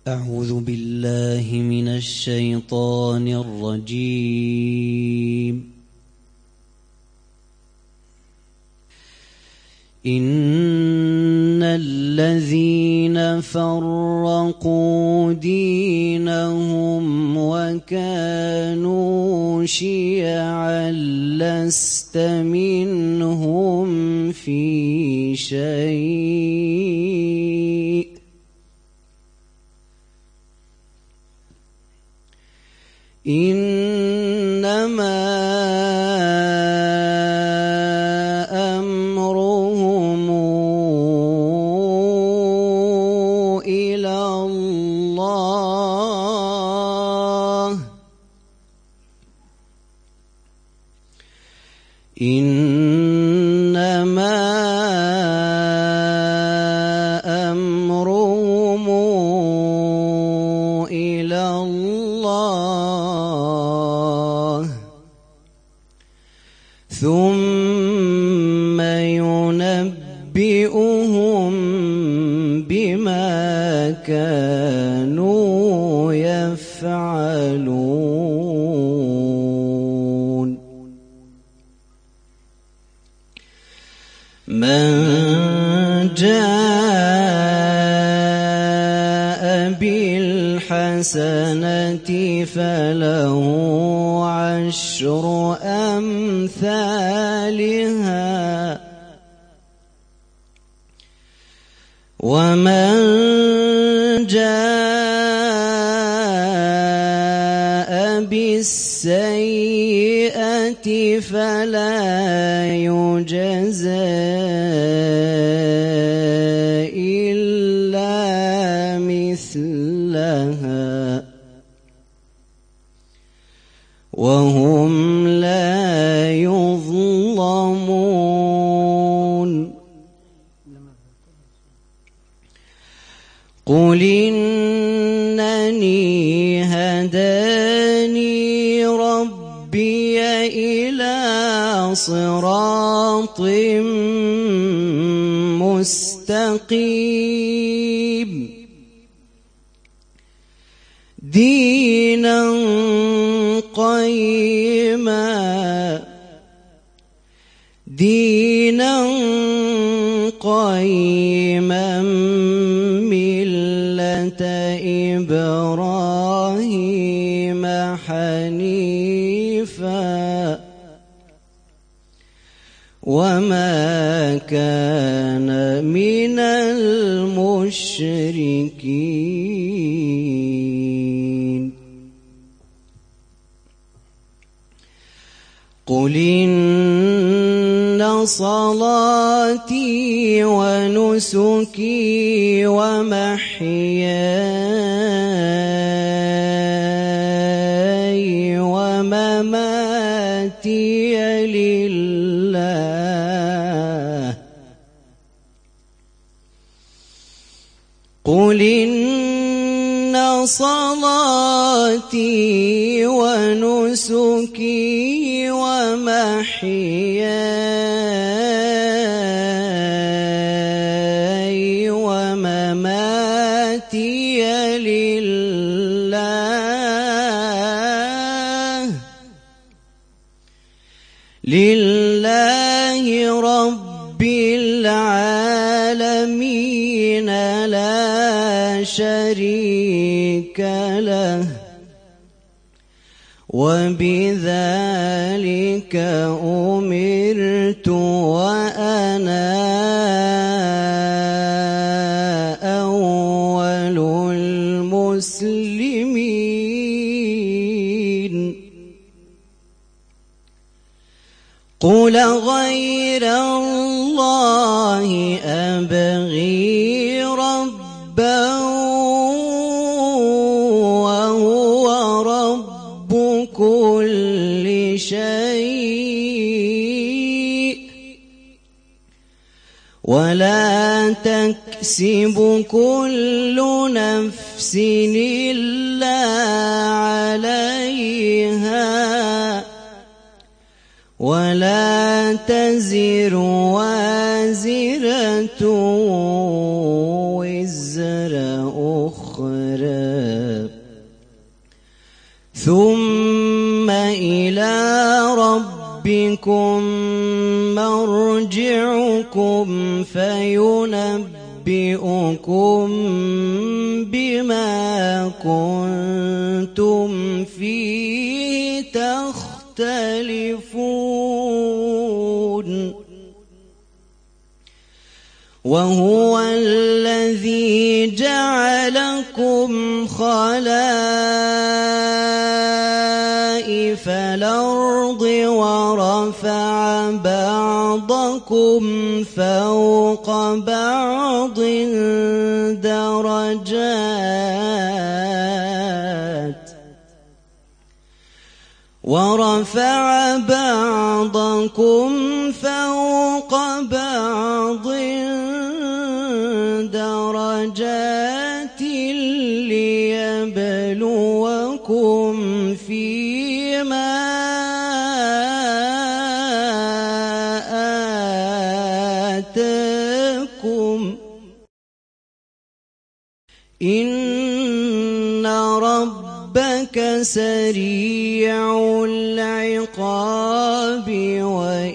أعوذ بالله من الشيطان الرجيم. إن الذين فرقوا دينهم وكانوا شيعا لست منهم في شيء إنما أمرهم إلى الله إنما أمرهم إلى الله ثم ينبئهم بما كانوا يفعلون. من جاء بالحسنة فله عشر أمثالها ومن جاء بالسيئة فلا يجزى إلا مثلها وهم لا يظلمون. قل إنني هداني ربي إلى صراط مستقيم دينا قيما ملة إبراهيم حنيفا وما كان من المشركين. قل إن صلاتي ونسكي ومحياي ومماتي لله. قل إن صلاتي ونسكي ومحياي ومماتي لله رب العالمين لا شريك له وبذلك أمرت وأنا أول المسلمين. قل غير الله أبغي ربا وهو رب كل شيء ولا تكسب كل نفس إلا عليها ولا تزر وازرة وزر أخرى ثم إلى ربكم مرجعكم فينبئكم بما كنتم فيه تختلفون وهو الذي جعلكم خلائف الأرض ورفع بعضكم فوق بعض درجات ليبلوكم فيما آتاكم إن ربك سريع العقاب